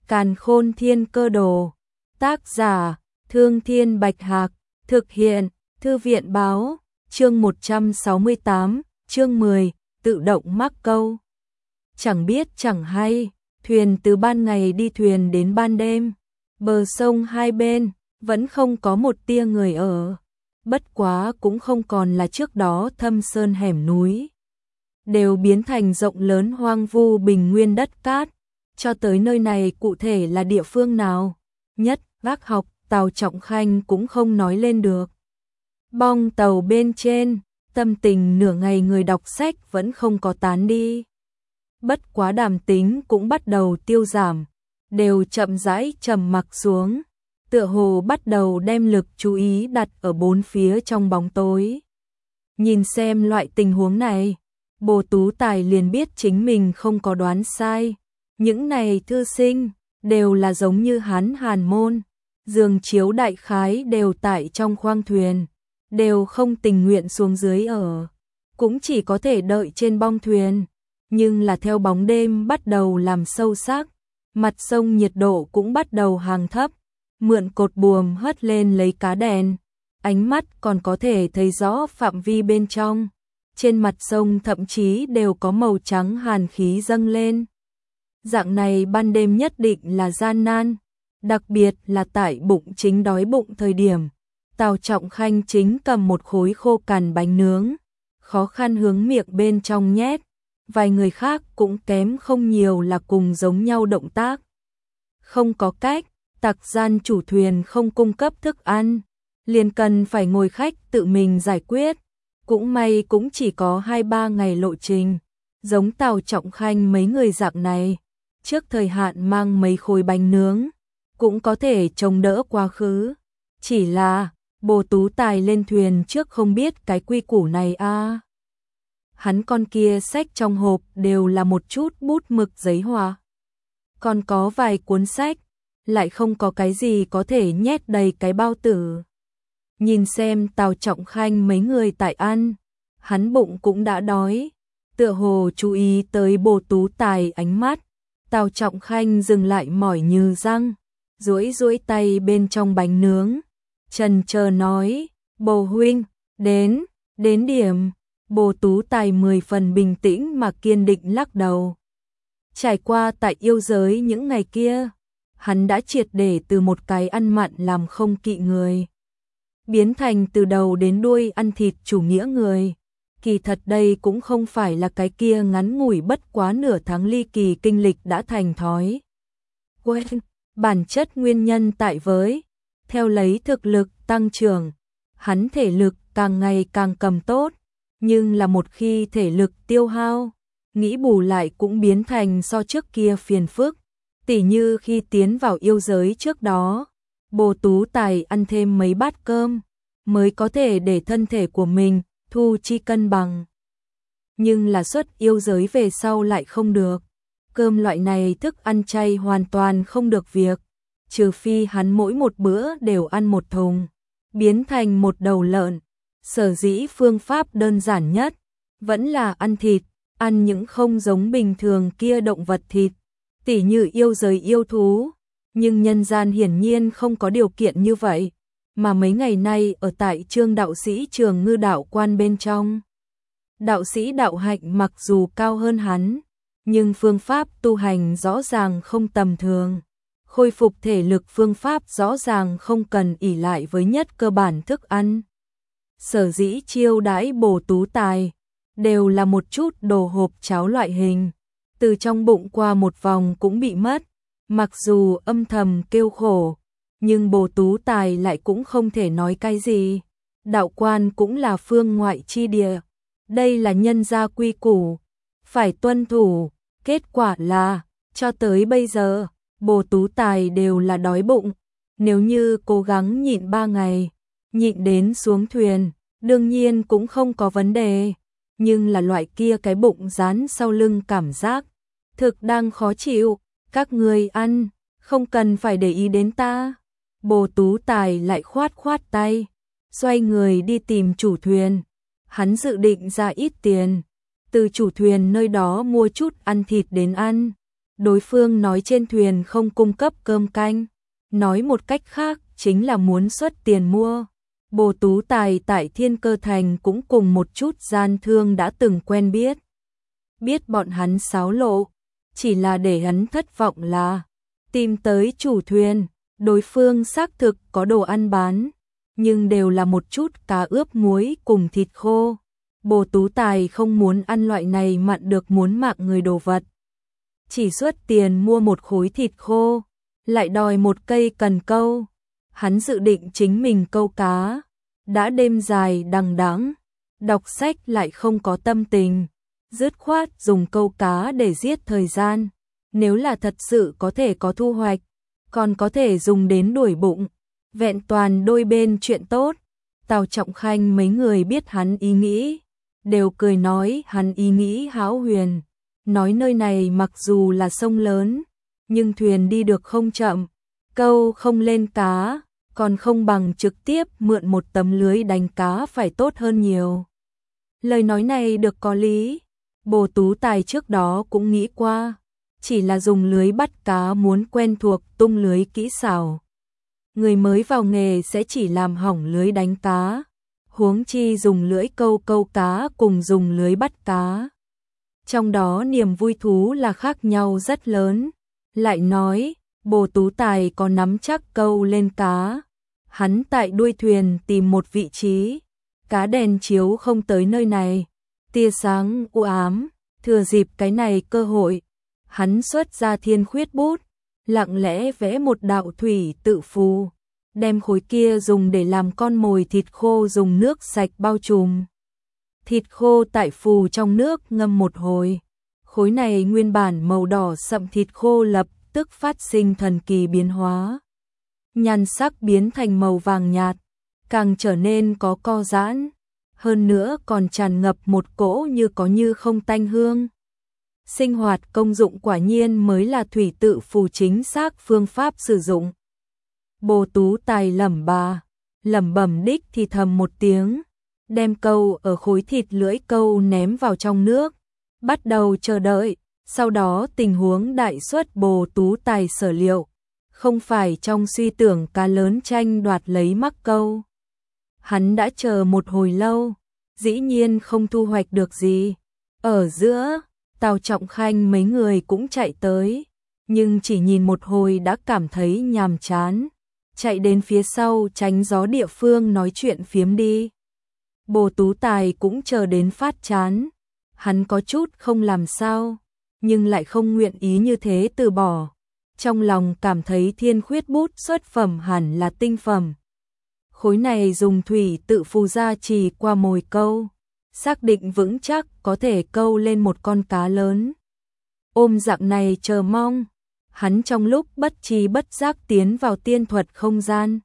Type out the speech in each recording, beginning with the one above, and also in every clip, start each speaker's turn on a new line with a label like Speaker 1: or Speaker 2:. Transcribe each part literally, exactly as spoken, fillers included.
Speaker 1: Càn Khôn Thiên Cơ Đồ. Tác giả: Thương Thiên Bạch Hạc. Thực hiện: Thư viện báo. Chương một trăm sáu mươi tám, chương mười, tự động mắc câu. Chẳng biết chẳng hay, thuyền từ ban ngày đi thuyền đến ban đêm. Bờ sông hai bên vẫn không có một tia người ở. Bất quá cũng không còn là trước đó thâm sơn hẻm núi, đều biến thành rộng lớn hoang vu bình nguyên đất cát. Cho tới nơi này cụ thể là địa phương nào, nhất Vác Học, Tào Trọng Khanh cũng không nói lên được. Bong tàu bên trên, tâm tình nửa ngày người đọc sách vẫn không có tán đi. Bất quá đàm tính cũng bắt đầu tiêu giảm, đều chậm rãi trầm mặc xuống, tựa hồ bắt đầu đem lực chú ý đặt ở bốn phía trong bóng tối. Nhìn xem loại tình huống này, Bồ Tú Tài liền biết chính mình không có đoán sai. Những này thư sinh đều là giống như hắn Hàn môn, giường chiếu đại khái đều tại trong khoang thuyền, đều không tình nguyện xuống dưới ở, cũng chỉ có thể đợi trên bong thuyền. Nhưng là theo bóng đêm bắt đầu làm sâu sắc, mặt sông nhiệt độ cũng bắt đầu hàng thấp, mượn cột buồm hất lên lấy cá đèn, ánh mắt còn có thể thấy rõ phạm vi bên trong. Trên mặt sông thậm chí đều có màu trắng hàn khí dâng lên. Dạng này ban đêm nhất định là gian nan, đặc biệt là tại bụng chính đói bụng thời điểm. Tào Trọng Khanh chính cầm một khối khô cằn bánh nướng, khó khăn hướng miệng bên trong nhét. Vài người khác cũng kém không nhiều là cùng giống nhau động tác. Không có cách, tặc gian chủ thuyền không cung cấp thức ăn, liền cần phải ngồi khách tự mình giải quyết. Cũng may cũng chỉ có hai ba ngày lộ trình, giống Tào Trọng Khanh mấy người dạng này, trước thời hạn mang mấy khối bánh nướng, cũng có thể chống đỡ quá khứ. Chỉ là, Bồ Tú Tài lên thuyền trước không biết cái quy củ này a. À. Hắn con kia sách trong hộp đều là một chút bút mực giấy hoa. Còn có vài cuốn sách, lại không có cái gì có thể nhét đầy cái bao tử. Nhìn xem Tào Trọng Khanh mấy người tại ăn, hắn bụng cũng đã đói, tựa hồ chú ý tới Bồ Tú Tài ánh mắt. Tào Trọng Khanh dừng lại mỏi như răng, duỗi duỗi tay bên trong bánh nướng, chần chờ nói: "Bồ huynh, đến, đến điểm." Bồ Tú Tài mười phần bình tĩnh mà kiên định lắc đầu. Trải qua tại yêu giới những ngày kia, hắn đã triệt để từ một cái ăn mặn làm không kỵ người, biến thành từ đầu đến đuôi ăn thịt chủ nghĩa người. Kỳ thật đây cũng không phải là cái kia ngắn ngủi bất quá nửa tháng ly kỳ kinh lịch đã thành thói quen, bản chất nguyên nhân tại với, theo lấy thực lực tăng trưởng, hắn thể lực càng ngày càng cầm tốt, nhưng là một khi thể lực tiêu hao, nghĩ bù lại cũng biến thành so trước kia phiền phức. Tỉ như khi tiến vào yêu giới trước đó, Bồ Tú Tài ăn thêm mấy bát cơm, mới có thể để thân thể của mình thu chi cân bằng. Nhưng là xuất yêu giới về sau lại không được. Cơm loại này thức ăn chay hoàn toàn không được việc, trừ phi hắn mỗi một bữa đều ăn một thùng, biến thành một đầu lợn. Sở dĩ phương pháp đơn giản nhất, vẫn là ăn thịt, ăn những không giống bình thường kia động vật thịt, tỉ như yêu giới yêu thú. Nhưng nhân gian hiển nhiên không có điều kiện như vậy, mà mấy ngày nay ở tại Trương đạo sĩ Trường Ngư đạo quan bên trong. Đạo sĩ đạo hạnh mặc dù cao hơn hắn, nhưng phương pháp tu hành rõ ràng không tầm thường. Khôi phục thể lực phương pháp rõ ràng không cần ỷ lại với nhất cơ bản thức ăn. Sở dĩ chiêu đãi Bồ Tú Tài, đều là một chút đồ hộp cháo loại hình, từ trong bụng qua một vòng cũng bị mất. Mặc dù âm thầm kêu khổ, nhưng Bồ Tú Tài lại cũng không thể nói cái gì. Đạo quan cũng là phương ngoại chi địa, đây là nhân gia quy củ, phải tuân thủ. Kết quả là, cho tới bây giờ, Bồ Tú Tài đều là đói bụng. Nếu như cố gắng nhịn ba ngày, nhịn đến xuống thuyền, đương nhiên cũng không có vấn đề. Nhưng là loại kia cái bụng dán sau lưng cảm giác, thực đang khó chịu. Các người ăn, không cần phải để ý đến ta. Bồ Tú Tài lại khoát khoát tay, xoay người đi tìm chủ thuyền. Hắn dự định ra ít tiền, từ chủ thuyền nơi đó mua chút ăn thịt đến ăn. Đối phương nói trên thuyền không cung cấp cơm canh, nói một cách khác chính là muốn xuất tiền mua. Bồ Tú Tài tại Thiên Cơ Thành cũng cùng một chút gian thương đã từng quen biết. Biết bọn hắn xáo lộ, chỉ là để hắn thất vọng là tìm tới chủ thuyền, đối phương xác thực có đồ ăn bán, nhưng đều là một chút cá ướp muối cùng thịt khô. Bồ Tú Tài không muốn ăn loại này mặn được muốn mạng người đồ vật. Chỉ xuất tiền mua một khối thịt khô, lại đòi một cây cần câu. Hắn dự định chính mình câu cá, đã đêm dài đằng đẵng, đọc sách lại không có tâm tình, dứt khoát dùng câu cá để giết thời gian. Nếu là thật sự có thể có thu hoạch, còn có thể dùng đến đuổi bụng, vẹn toàn đôi bên chuyện tốt. Tào Trọng Khanh mấy người biết hắn ý nghĩ, đều cười nói hắn ý nghĩ hão huyền, nói nơi này mặc dù là sông lớn, nhưng thuyền đi được không chậm, câu không lên cá, còn không bằng trực tiếp mượn một tấm lưới đánh cá phải tốt hơn nhiều. Lời nói này được có lý, Bồ Tú Tài trước đó cũng nghĩ qua, chỉ là dùng lưới bắt cá muốn quen thuộc tung lưới kỹ xảo. Người mới vào nghề sẽ chỉ làm hỏng lưới đánh cá, huống chi dùng lưỡi câu câu cá cùng dùng lưới bắt cá. Trong đó niềm vui thú là khác nhau rất lớn. Lại nói, Bồ Tú Tài có nắm chắc câu lên cá. Hắn tại đuôi thuyền tìm một vị trí, cá đèn chiếu không tới nơi này, tia sáng u ám, thừa dịp cái này cơ hội, hắn xuất ra thiên khuyết bút, lặng lẽ vẽ một đạo thủy tự phù, đem khối kia dùng để làm con mồi thịt khô dùng nước sạch bao trùm. Thịt khô tại phù trong nước ngâm một hồi, khối này nguyên bản màu đỏ sậm thịt khô lập tức phát sinh thần kỳ biến hóa. Nhan sắc biến thành màu vàng nhạt, càng trở nên có co giãn, hơn nữa còn tràn ngập một cỗ như có như không tanh hương. Sinh hoạt công dụng quả nhiên mới là thủy tự phù chính xác phương pháp sử dụng. Bồ Tú Tài lẩm bà, lẩm bẩm đích thì thầm một tiếng, đem câu ở khối thịt lưỡi câu ném vào trong nước, bắt đầu chờ đợi. Sau đó tình huống đại suất Bồ Tú Tài sở liệu, không phải trong suy tưởng cá lớn tranh đoạt lấy mắc câu. Hắn đã chờ một hồi lâu, dĩ nhiên không thu hoạch được gì. Ở giữa, Tào Trọng Khanh mấy người cũng chạy tới, nhưng chỉ nhìn một hồi đã cảm thấy nhàm chán, chạy đến phía sau tránh gió địa phương nói chuyện phiếm đi. Bồ Tú Tài cũng chờ đến phát chán, hắn có chút không làm sao, nhưng lại không nguyện ý như thế từ bỏ. Trong lòng cảm thấy thiên khuyết bút xuất phẩm hẳn là tinh phẩm. Khối này dùng thủy tự phù gia trì qua mồi câu, xác định vững chắc có thể câu lên một con cá lớn. Ôm dạng này chờ mong, hắn trong lúc bất tri bất giác tiến vào tiên thuật không gian.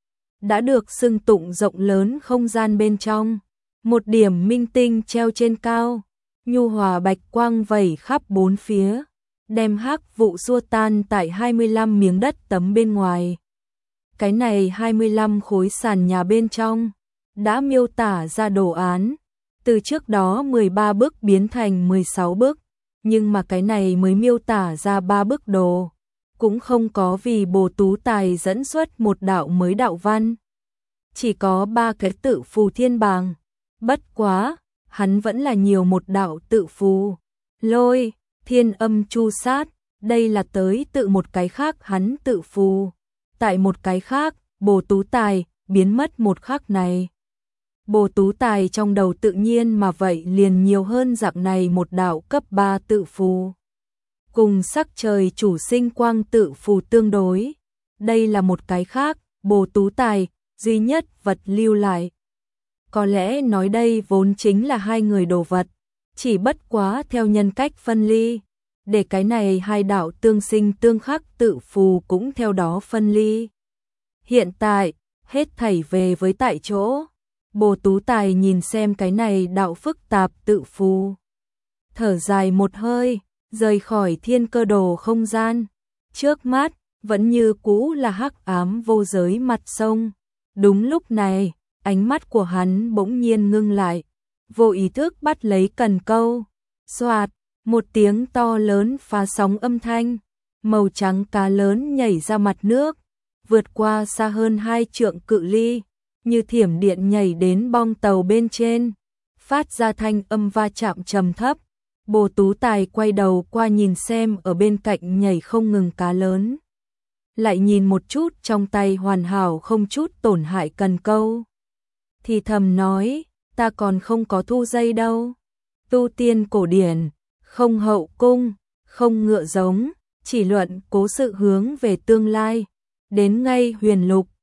Speaker 1: Đã được xưng tụng rộng lớn không gian bên trong, một điểm minh tinh treo trên cao, nhu hòa bạch quang vẩy khắp bốn phía, đem hắc vụ xua tan tại hai mươi lăm miếng đất tấm bên ngoài. Cái này hai mươi lăm khối sàn nhà bên trong đã miêu tả ra đồ án, từ trước đó mười ba bức biến thành mười sáu bức, nhưng mà cái này mới miêu tả ra ba bức đồ, cũng không có vì Bồ Tú Tài dẫn xuất một đạo mới đạo văn. Chỉ có ba cái tự phù thiên bàng, bất quá, hắn vẫn là nhiều một đạo tự phù. Lôi, thiên âm chu sát, đây là tới tự một cái khác hắn tự phù. Tại một cái khác, Bồ Tú Tài, biến mất một khắc này. Bồ Tú Tài trong đầu tự nhiên mà vậy liền nhiều hơn dạng này một đạo cấp ba tự phù. Cùng sắc trời chủ sinh quang tự phù tương đối. Đây là một cái khác, Bồ Tú Tài, duy nhất vật lưu lại. Có lẽ nói đây vốn chính là hai người đồ vật, chỉ bất quá theo nhân cách phân ly, để cái này hai đạo tương sinh tương khắc tự phù cũng theo đó phân ly. Hiện tại, hết thảy về với tại chỗ. Bồ Tú Tài nhìn xem cái này đạo phức tạp tự phù, thở dài một hơi, rời khỏi thiên cơ đồ không gian. Trước mắt, vẫn như cũ là hắc ám vô giới mặt sông. Đúng lúc này, ánh mắt của hắn bỗng nhiên ngưng lại, vô ý thức bắt lấy cần câu. Xoạt, Một tiếng to lớn phá sóng âm thanh, màu trắng cá lớn nhảy ra mặt nước, vượt qua xa hơn hai trượng cự ly, như thiểm điện nhảy đến bong tàu bên trên, phát ra thanh âm va chạm trầm thấp. Bồ Tú Tài quay đầu qua nhìn xem ở bên cạnh nhảy không ngừng cá lớn. Lại nhìn một chút trong tay hoàn hảo không chút tổn hại cần câu. Thì thầm nói, ta còn không có thu dây đâu. Tu tiên cổ điển, không hậu cung, không ngựa giống, chỉ luận cố sự hướng về tương lai. Đến ngay huyền lục,